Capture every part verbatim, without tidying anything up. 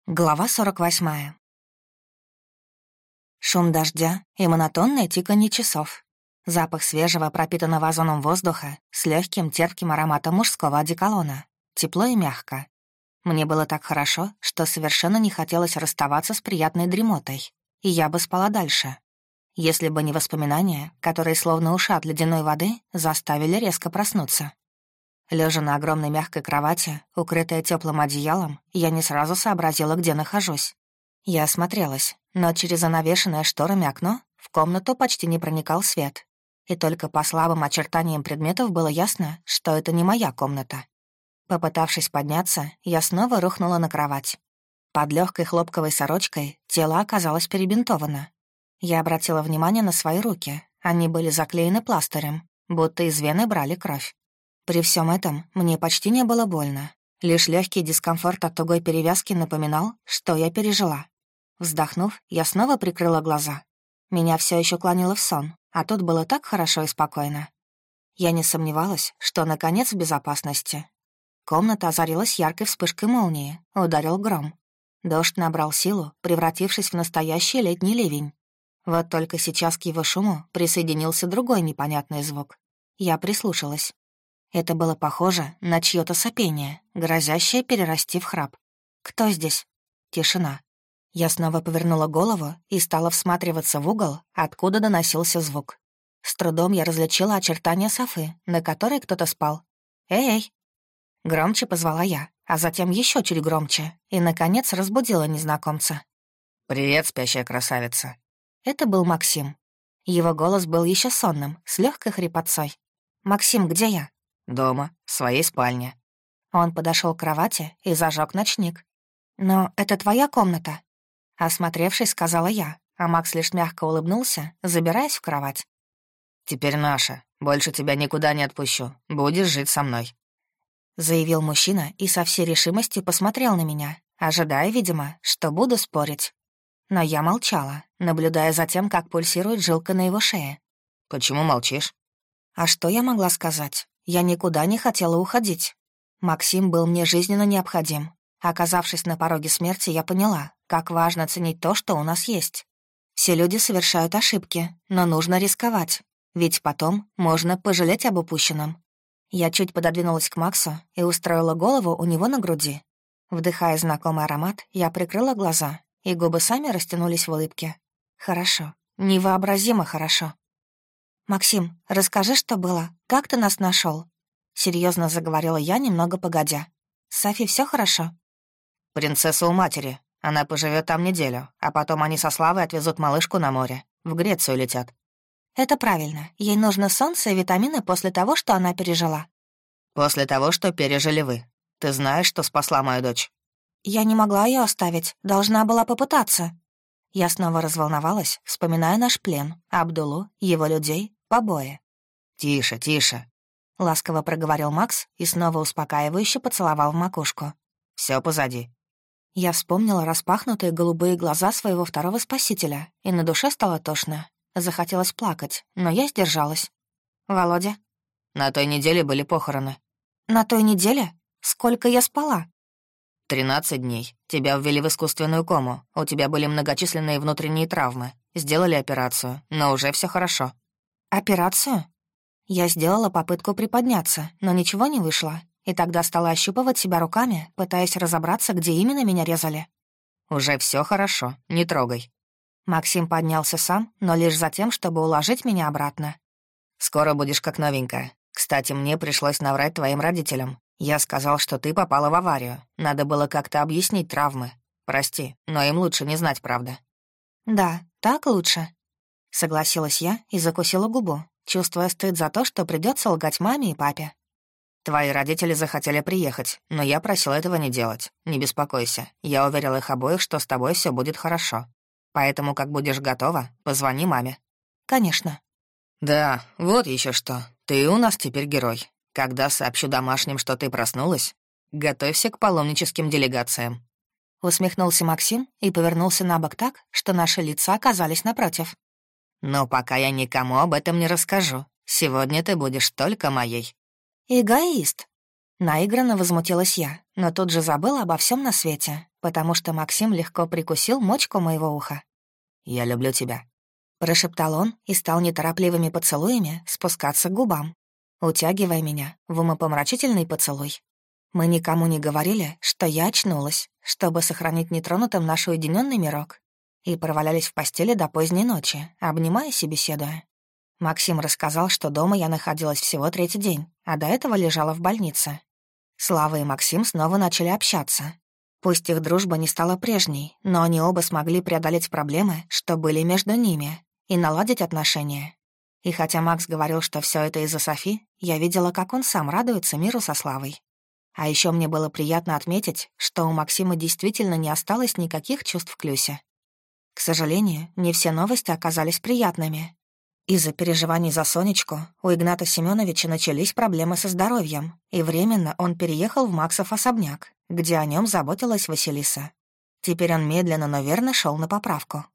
Глава сорок восьмая. Шум дождя и монотонное тиканье часов. Запах свежего, пропитанного озоном воздуха с легким терпким ароматом мужского одеколона. Тепло и мягко. Мне было так хорошо, что совершенно не хотелось расставаться с приятной дремотой, и я бы спала дальше. Если бы не воспоминания, которые словно ушат ледяной воды заставили резко проснуться. Лежа на огромной мягкой кровати, укрытая теплым одеялом, я не сразу сообразила, где нахожусь. Я осмотрелась, но через занавешенное шторами окно в комнату почти не проникал свет. И только по слабым очертаниям предметов было ясно, что это не моя комната. Попытавшись подняться, я снова рухнула на кровать. Под легкой хлопковой сорочкой тело оказалось перебинтовано. Я обратила внимание на свои руки. Они были заклеены пластырем, будто из вены брали кровь. При всем этом мне почти не было больно. Лишь легкий дискомфорт от тугой перевязки напоминал, что я пережила. Вздохнув, я снова прикрыла глаза. Меня все еще клонило в сон, а тут было так хорошо и спокойно. Я не сомневалась, что наконец в безопасности. Комната озарилась яркой вспышкой молнии, ударил гром. Дождь набрал силу, превратившись в настоящий летний ливень. Вот только сейчас к его шуму присоединился другой непонятный звук. Я прислушалась. Это было похоже на чьё-то сопение, грозящее перерасти в храп. «Кто здесь?» Тишина. Я снова повернула голову и стала всматриваться в угол, откуда доносился звук. С трудом я различила очертания софы, на которой кто-то спал. «Эй!» Громче позвала я, а затем еще чуть громче, и, наконец, разбудила незнакомца. «Привет, спящая красавица!» Это был Максим. Его голос был еще сонным, с легкой хрипотцой. «Максим, где я?» «Дома, в своей спальне». Он подошел к кровати и зажег ночник. «Но это твоя комната?» Осмотревшись, сказала я, а Макс лишь мягко улыбнулся, забираясь в кровать. «Теперь наша. Больше тебя никуда не отпущу. Будешь жить со мной», — заявил мужчина и со всей решимостью посмотрел на меня, ожидая, видимо, что буду спорить. Но я молчала, наблюдая за тем, как пульсирует жилка на его шее. «Почему молчишь?» А что я могла сказать? Я никуда не хотела уходить. Максим был мне жизненно необходим. Оказавшись на пороге смерти, я поняла, как важно ценить то, что у нас есть. Все люди совершают ошибки, но нужно рисковать, ведь потом можно пожалеть об упущенном. Я чуть пододвинулась к Максу и устроила голову у него на груди. Вдыхая знакомый аромат, я прикрыла глаза, и губы сами растянулись в улыбке. Хорошо, невообразимо хорошо. «Максим, расскажи, что было. Как ты нас нашел? Серьезно заговорила я, немного погодя. «С Софи все хорошо?» «Принцесса у матери. Она поживет там неделю, а потом они со Славой отвезут малышку на море. В Грецию летят». «Это правильно. Ей нужно солнце и витамины после того, что она пережила». «После того, что пережили вы. Ты знаешь, что спасла мою дочь?» «Я не могла ее оставить. Должна была попытаться». Я снова разволновалась, вспоминая наш плен, Абдулу, его людей, побои. «Тише, тише», — ласково проговорил Макс и снова успокаивающе поцеловал в макушку. «Все позади». Я вспомнила распахнутые голубые глаза своего второго спасителя, и на душе стало тошно. Захотелось плакать, но я сдержалась. «Володя?» «На той неделе были похороны». «На той неделе? Сколько я спала?» «Тринадцать дней. Тебя ввели в искусственную кому. У тебя были многочисленные внутренние травмы. Сделали операцию, но уже все хорошо». «Операцию?» Я сделала попытку приподняться, но ничего не вышло, и тогда стала ощупывать себя руками, пытаясь разобраться, где именно меня резали. «Уже все хорошо, не трогай». Максим поднялся сам, но лишь за тем, чтобы уложить меня обратно. «Скоро будешь как новенькая. Кстати, мне пришлось наврать твоим родителям. Я сказал, что ты попала в аварию. Надо было как-то объяснить травмы. Прости, но им лучше не знать, правда». «Да, так лучше», — согласилась я и закусила губу, чувствуя стыд за то, что придется лгать маме и папе. «Твои родители захотели приехать, но я просил этого не делать. Не беспокойся. Я уверил их обоих, что с тобой все будет хорошо. Поэтому, как будешь готова, позвони маме». «Конечно». «Да, вот еще что. Ты у нас теперь герой. Когда сообщу домашним, что ты проснулась, готовься к паломническим делегациям». Усмехнулся Максим и повернулся на бок так, что наши лица оказались напротив. «Но пока я никому об этом не расскажу. Сегодня ты будешь только моей». «Эгоист». Наигранно возмутилась я, но тут же забыла обо всем на свете, потому что Максим легко прикусил мочку моего уха. «Я люблю тебя», — прошептал он и стал неторопливыми поцелуями спускаться к губам, утягивая меня в умопомрачительный поцелуй. Мы никому не говорили, что я очнулась, чтобы сохранить нетронутым наш уединенный мирок, и провалялись в постели до поздней ночи, обнимаясь и беседуя. Максим рассказал, что дома я находилась всего третий день, а до этого лежала в больнице. Слава и Максим снова начали общаться. Пусть их дружба не стала прежней, но они оба смогли преодолеть проблемы, что были между ними, и наладить отношения. И хотя Макс говорил, что все это из-за Софи, я видела, как он сам радуется миру со Славой. А еще мне было приятно отметить, что у Максима действительно не осталось никаких чувств к Люсе. К сожалению, не все новости оказались приятными. Из-за переживаний за Сонечку у Игната Семеновича начались проблемы со здоровьем, и временно он переехал в Максов особняк, где о нем заботилась Василиса. Теперь он медленно, но верно шел на поправку.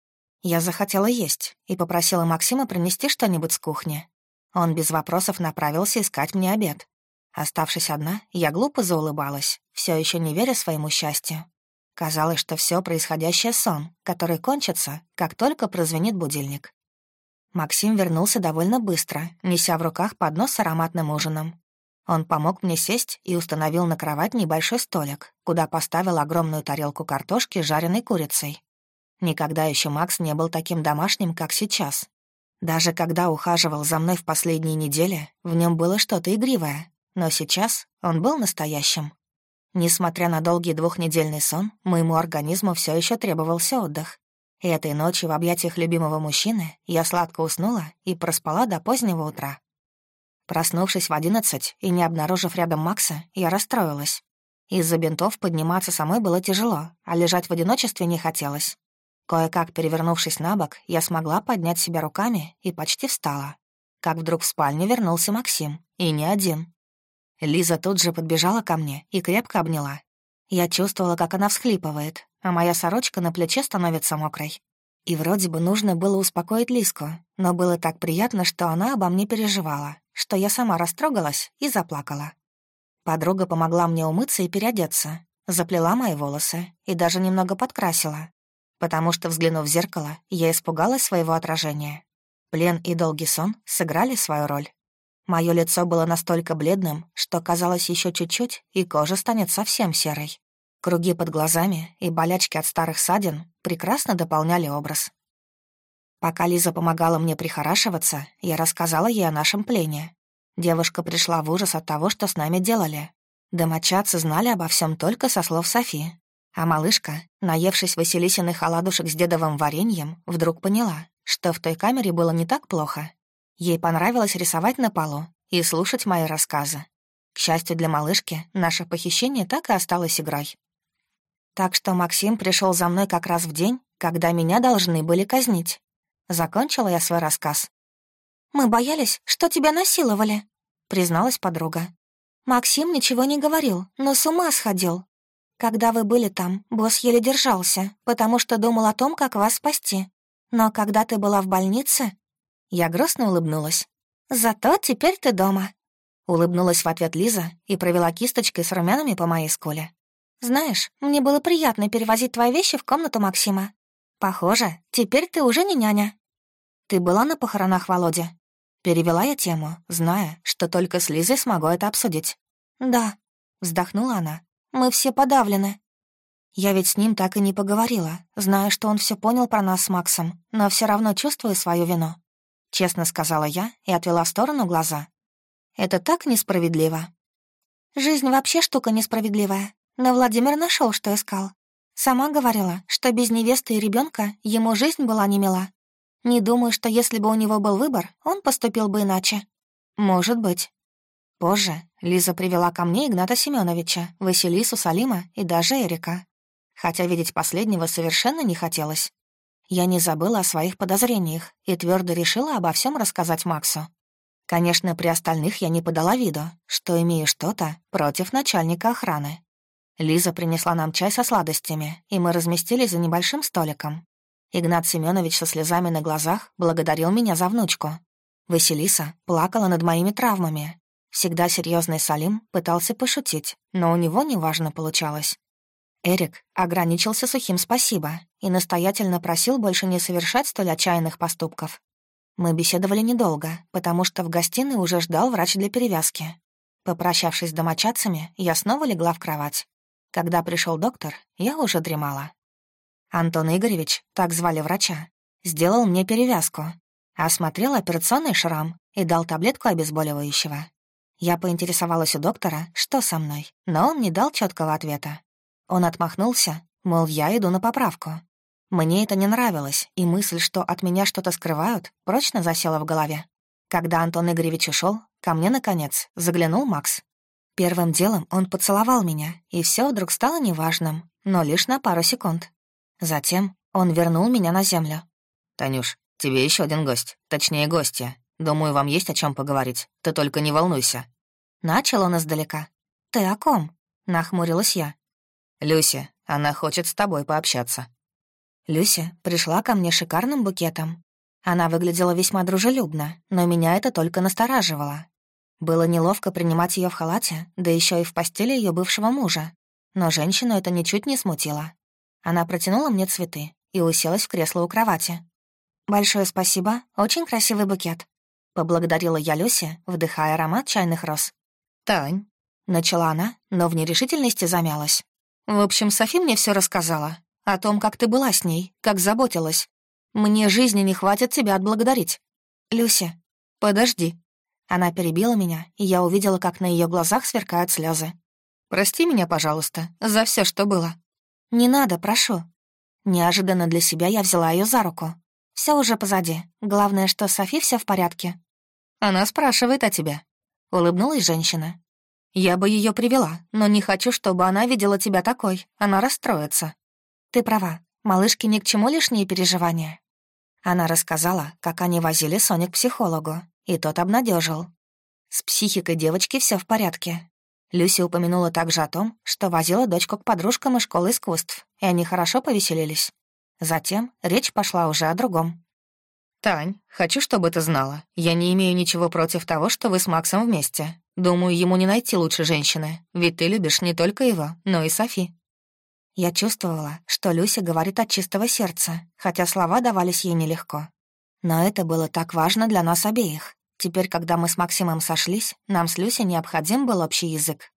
Я захотела есть и попросила Максима принести что-нибудь с кухни. Он без вопросов направился искать мне обед. Оставшись одна, я глупо заулыбалась, все еще не веря своему счастью. Казалось, что все происходящее — сон, который кончится, как только прозвенит будильник. Максим вернулся довольно быстро, неся в руках поднос с ароматным ужином. Он помог мне сесть и установил на кровать небольшой столик, куда поставил огромную тарелку картошки с жареной курицей. Никогда еще Макс не был таким домашним, как сейчас. Даже когда ухаживал за мной в последние недели, в нем было что-то игривое, но сейчас он был настоящим. Несмотря на долгий двухнедельный сон, моему организму все еще требовался отдых. И этой ночью в объятиях любимого мужчины я сладко уснула и проспала до позднего утра. Проснувшись в одиннадцать и не обнаружив рядом Макса, я расстроилась. Из-за бинтов подниматься самой было тяжело, а лежать в одиночестве не хотелось. Кое-как перевернувшись на бок, я смогла поднять себя руками и почти встала. Как вдруг в спальню вернулся Максим, и не один. Лиза тут же подбежала ко мне и крепко обняла. Я чувствовала, как она всхлипывает, а моя сорочка на плече становится мокрой. И вроде бы нужно было успокоить Лизку, но было так приятно, что она обо мне переживала, что я сама растрогалась и заплакала. Подруга помогла мне умыться и переодеться, заплела мои волосы и даже немного подкрасила, потому что, взглянув в зеркало, я испугалась своего отражения. Плен и долгий сон сыграли свою роль. Мое лицо было настолько бледным, что казалось еще чуть-чуть, и кожа станет совсем серой. Круги под глазами и болячки от старых ссадин прекрасно дополняли образ. Пока Лиза помогала мне прихорашиваться, я рассказала ей о нашем плене. Девушка пришла в ужас от того, что с нами делали. Домочадцы знали обо всем только со слов Софи. А малышка, наевшись Василисиных оладушек с дедовым вареньем, вдруг поняла, что в той камере было не так плохо. Ей понравилось рисовать на полу и слушать мои рассказы. К счастью для малышки, наше похищение так и осталось игрой. Так что Максим пришел за мной как раз в день, когда меня должны были казнить. Закончила я свой рассказ. «Мы боялись, что тебя насиловали», — призналась подруга. «Максим ничего не говорил, но с ума сходил. Когда вы были там, босс еле держался, потому что думал о том, как вас спасти. Но когда ты была в больнице...» Я грустно улыбнулась. «Зато теперь ты дома», — улыбнулась в ответ Лиза и провела кисточкой с румянами по моей скуле. «Знаешь, мне было приятно перевозить твои вещи в комнату Максима. Похоже, теперь ты уже не няня». «Ты была на похоронах Володи?» Перевела я тему, зная, что только с Лизой смогу это обсудить. «Да», — вздохнула она, — «мы все подавлены». Я ведь с ним так и не поговорила, зная, что он все понял про нас с Максом, но все равно чувствую свою вину. Честно сказала я и отвела в сторону глаза. Это так несправедливо. Жизнь вообще штука несправедливая, но Владимир нашел, что искал. Сама говорила, что без невесты и ребенка ему жизнь была не мила. Не думаю, что если бы у него был выбор, он поступил бы иначе. Может быть. Позже Лиза привела ко мне Игната Семеновича, Василису, Салима и даже Эрика. Хотя видеть последнего совершенно не хотелось. Я не забыла о своих подозрениях и твердо решила обо всем рассказать Максу. Конечно, при остальных я не подала виду, что имею что-то против начальника охраны. Лиза принесла нам чай со сладостями, и мы разместились за небольшим столиком. Игнат Семенович со слезами на глазах благодарил меня за внучку. Василиса плакала над моими травмами. Всегда серьезный Салим пытался пошутить, но у него неважно получалось. Эрик ограничился сухим «спасибо» и настоятельно просил больше не совершать столь отчаянных поступков. Мы беседовали недолго, потому что в гостиной уже ждал врач для перевязки. Попрощавшись с домочадцами, я снова легла в кровать. Когда пришел доктор, я уже дремала. Антон Игоревич, так звали врача, сделал мне перевязку, осмотрел операционный шрам и дал таблетку обезболивающего. Я поинтересовалась у доктора, что со мной, но он не дал четкого ответа. Он отмахнулся, мол, я иду на поправку. Мне это не нравилось, и мысль, что от меня что-то скрывают, прочно засела в голове. Когда Антон Игоревич ушел, ко мне, наконец, заглянул Макс. Первым делом он поцеловал меня, и все вдруг стало неважным, но лишь на пару секунд. Затем он вернул меня на землю. «Танюш, тебе еще один гость, точнее гостья. Думаю, вам есть о чем поговорить, ты только не волнуйся». Начал он издалека. «Ты о ком?» — нахмурилась я. «Люся, она хочет с тобой пообщаться». Люся пришла ко мне шикарным букетом. Она выглядела весьма дружелюбно, но меня это только настораживало. Было неловко принимать ее в халате, да еще и в постели ее бывшего мужа. Но женщину это ничуть не смутило. Она протянула мне цветы и уселась в кресло у кровати. «Большое спасибо, очень красивый букет», — поблагодарила я Люсе, вдыхая аромат чайных роз. «Тань», — начала она, но в нерешительности замялась. «В общем, Софи мне все рассказала. О том, как ты была с ней, как заботилась. Мне жизни не хватит тебя отблагодарить. Люся, подожди». Она перебила меня, и я увидела, как на ее глазах сверкают слезы. «Прости меня, пожалуйста, за все, что было». «Не надо, прошу». Неожиданно для себя я взяла ее за руку. Все уже позади. Главное, что с Софи все в порядке. «Она спрашивает о тебе», — улыбнулась женщина. «Я бы ее привела, но не хочу, чтобы она видела тебя такой. Она расстроится». «Ты права, малышке ни к чему лишние переживания». Она рассказала, как они возили Соню к психологу, и тот обнадежил. С психикой девочки все в порядке. Люся упомянула также о том, что возила дочку к подружкам из школы искусств, и они хорошо повеселились. Затем речь пошла уже о другом. «Тань, хочу, чтобы ты знала, я не имею ничего против того, что вы с Максом вместе. Думаю, ему не найти лучше женщины, ведь ты любишь не только его, но и Софи». Я чувствовала, что Люся говорит от чистого сердца, хотя слова давались ей нелегко. Но это было так важно для нас обеих. Теперь, когда мы с Максимом сошлись, нам с Люсей необходим был общий язык.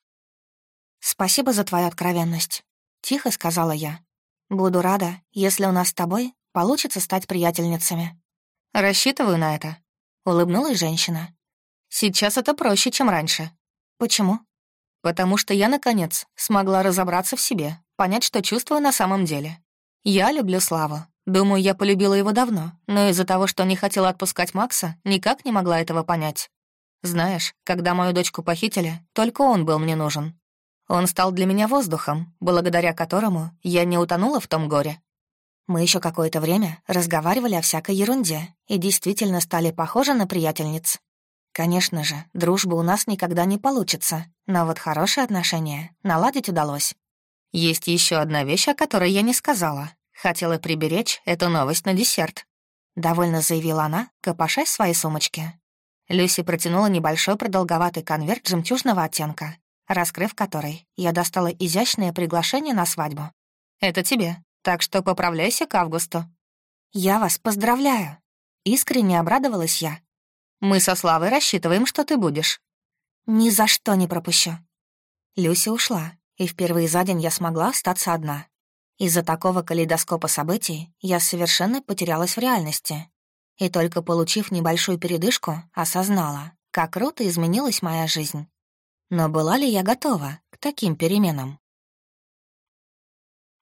«Спасибо за твою откровенность», — тихо сказала я. «Буду рада, если у нас с тобой получится стать приятельницами». «Рассчитываю на это», — улыбнулась женщина. «Сейчас это проще, чем раньше». «Почему?» «Потому что я, наконец, смогла разобраться в себе, понять, что чувствую на самом деле. Я люблю Славу. Думаю, я полюбила его давно, но из-за того, что не хотела отпускать Макса, никак не могла этого понять. Знаешь, когда мою дочку похитили, только он был мне нужен. Он стал для меня воздухом, благодаря которому я не утонула в том горе». Мы еще какое-то время разговаривали о всякой ерунде и действительно стали похожи на приятельниц. Конечно же, дружбы у нас никогда не получится, но вот хорошие отношения наладить удалось. «Есть еще одна вещь, о которой я не сказала. Хотела приберечь эту новость на десерт», — довольно заявила она, копошась в своей сумочке. Люси протянула небольшой продолговатый конверт жемчужного оттенка, раскрыв который, я достала изящное приглашение на свадьбу. «Это тебе, так что поправляйся к августу». «Я вас поздравляю», — искренне обрадовалась я. «Мы со Славой рассчитываем, что ты будешь». «Ни за что не пропущу». Люся ушла, и впервые за день я смогла остаться одна. Из-за такого калейдоскопа событий я совершенно потерялась в реальности. И только получив небольшую передышку, осознала, как круто изменилась моя жизнь. Но была ли я готова к таким переменам?